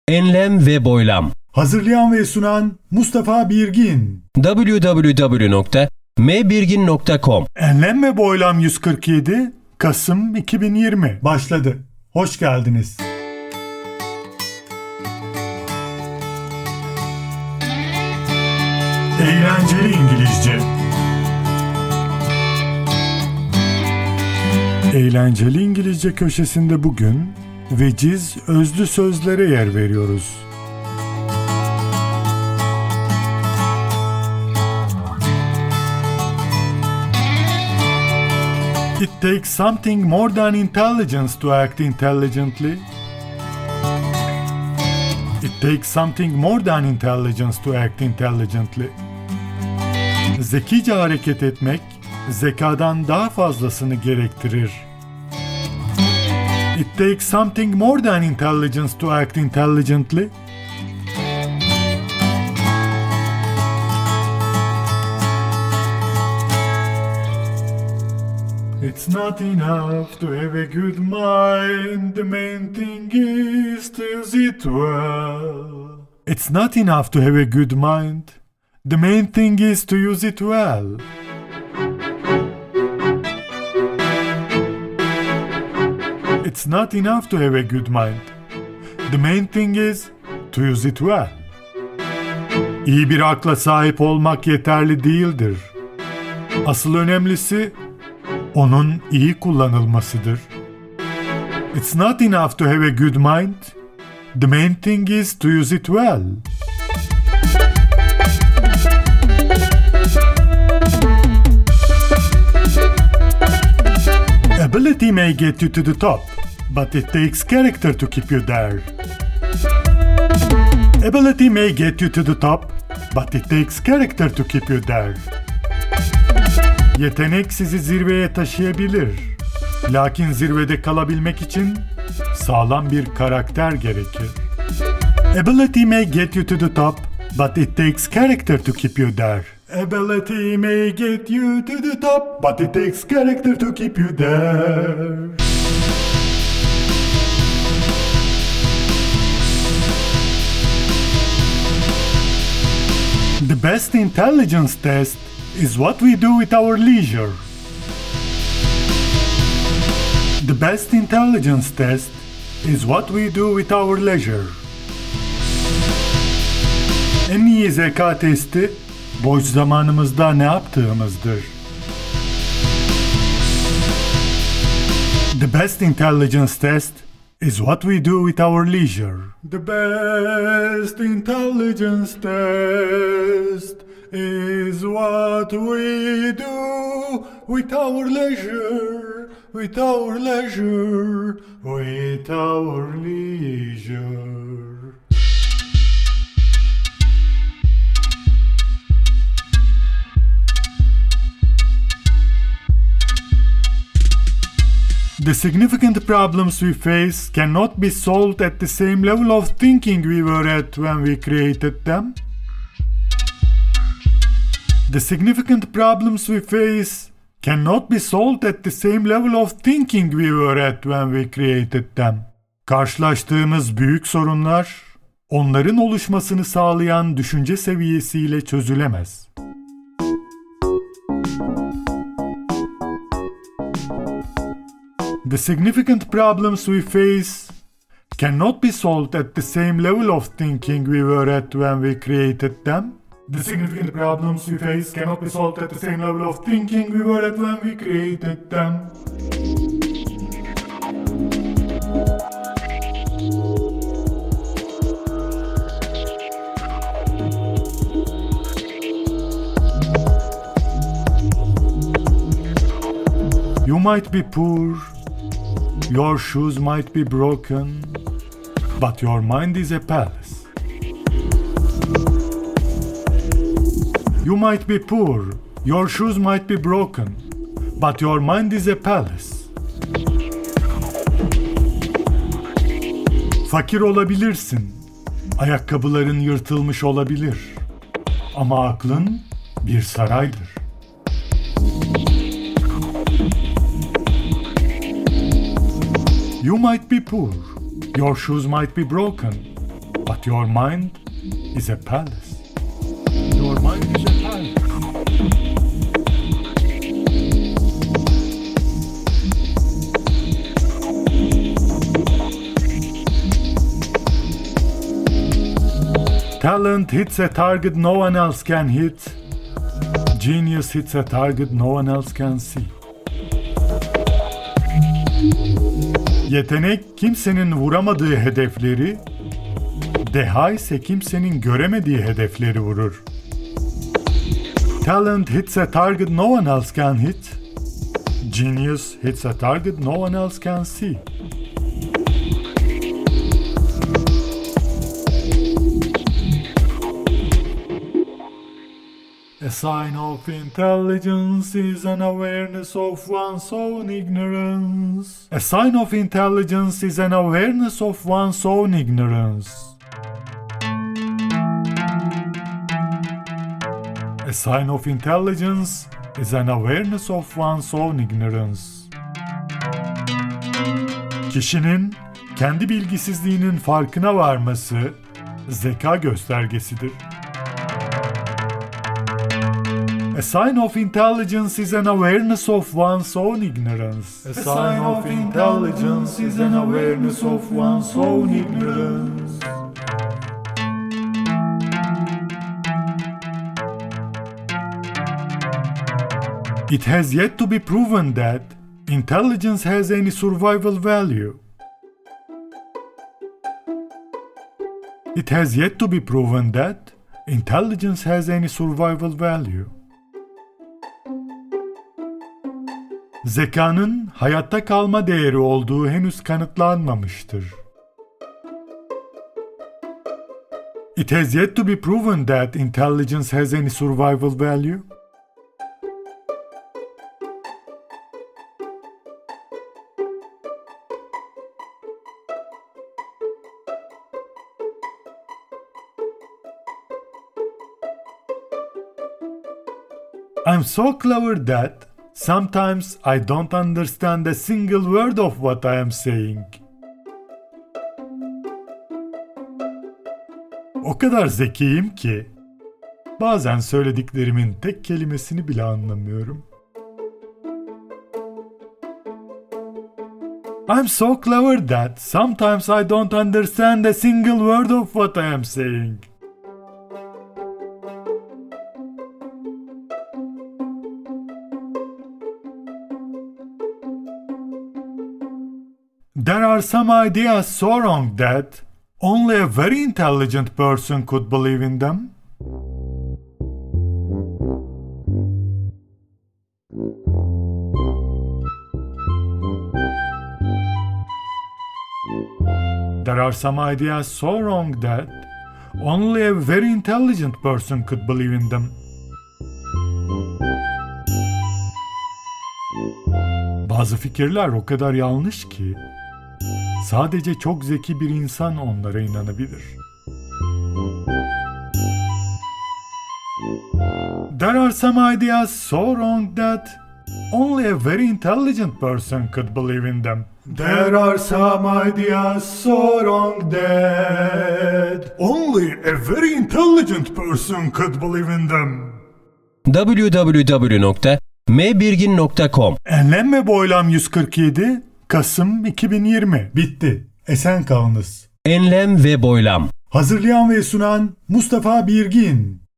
Enlem ve boylam. Hazırlayan ve sunan Mustafa Birgin. www.mbirgin.com. Enlem ve Boylam 147 Kasım 2020 başladı. Hoş geldiniz. Eğlenceli İngilizce. Eğlenceli İngilizce köşesinde bugün veciz özlü sözlere yer veriyoruz. It takes something more than intelligence to act intelligently. It takes something more than intelligence to act intelligently. Zekice hareket etmek, zekadan daha fazlasını gerektirir. It takes something more than intelligence to act intelligently. It's not enough to have a good mind, the main thing is to use it well. It's not enough to have a good mind, the main thing is to use it well. It's not enough to have a good mind, the main thing is to use it well. İyi bir akla sahip olmak yeterli değildir. Asıl önemlisi onun iyi kullanılmasıdır. It's not enough to have a good mind. The main thing is to use it well. Ability may get you to the top, but it takes character to keep you there. Ability may get you to the top, but it takes character to keep you there. Yetenek sizi zirveye taşıyabilir. Lakin zirvede kalabilmek için sağlam bir karakter gerekir. Ability may get you to the top, but it takes character to keep you there. Ability may get you to the top, but it takes character to keep you there. The best intelligence test is what we do with our leisure. The best intelligence test is what we do with our leisure. En iyi zeka testi, boş zamanımızda ne yaptığımızdır. The best intelligence test is what we do with our leisure. The best intelligence test is what we do with our leisure, with our leisure, with our leisure. The significant problems we face cannot be solved at the same level of thinking we were at when we created them. The significant problems we face cannot be solved at the same level of thinking we were at when we created them. Karşılaştığımız büyük sorunlar, onların oluşmasını sağlayan düşünce seviyesiyle çözülemez. The significant problems we face cannot be solved at the same level of thinking we were at when we created them. The significant problems we face cannot be solved at the same level of thinking we were at when we created them. You might be poor, your shoes might be broken, but your mind is a palace. You might be poor, your shoes might be broken, but your mind is a palace. Fakir olabilirsin, ayakkabıların yırtılmış olabilir, ama aklın bir saraydır. You might be poor, your shoes might be broken, But your mind is a palace. Your mind is a palace. Talent hits a target no one else can hit. Genius hits a target no one else can see. Yetenek kimsenin vuramadığı hedefleri, deha ise kimsenin göremediği hedefleri vurur. Talent hits a target no one else can hit. Genius hits a target no one else can see. A sign of intelligence is an awareness of one's own ignorance. A sign of intelligence is an awareness of one's own ignorance. A sign of intelligence is an awareness of one's own ignorance. Kişinin kendi bilgisizliğinin farkına varması zeka göstergesidir. A sign of intelligence is an awareness of one's own ignorance. A sign of intelligence is an awareness of one's own ignorance. It has yet to be proven that intelligence has any survival value. It has yet to be proven that intelligence has any survival value. Zekanın hayatta kalma değeri olduğu henüz kanıtlanmamıştır. It has yet to be proven that intelligence has any survival value. I'm so clever that sometimes I don't understand a single word of what I am saying. O kadar zekiyim ki bazen söylediklerimin tek kelimesini bile anlamıyorum. I'm so clever that sometimes I don't understand a single word of what I am saying. There are some ideas so wrong that only a very intelligent person could believe in them. There are some ideas so wrong that only a very intelligent person could believe in them. Bazı fikirler o kadar yanlış ki sadece çok zeki bir insan onlara inanabilir. There are some ideas so wrong that only a very intelligent person could believe in them. There are some ideas so wrong that only a very intelligent person could believe in them. www.mbirgin.com Enlem ve Boylam 147 Kasım 2020 bitti. Esen kalınız. Enlem ve Boylam. Hazırlayan ve sunan Mustafa Birgin.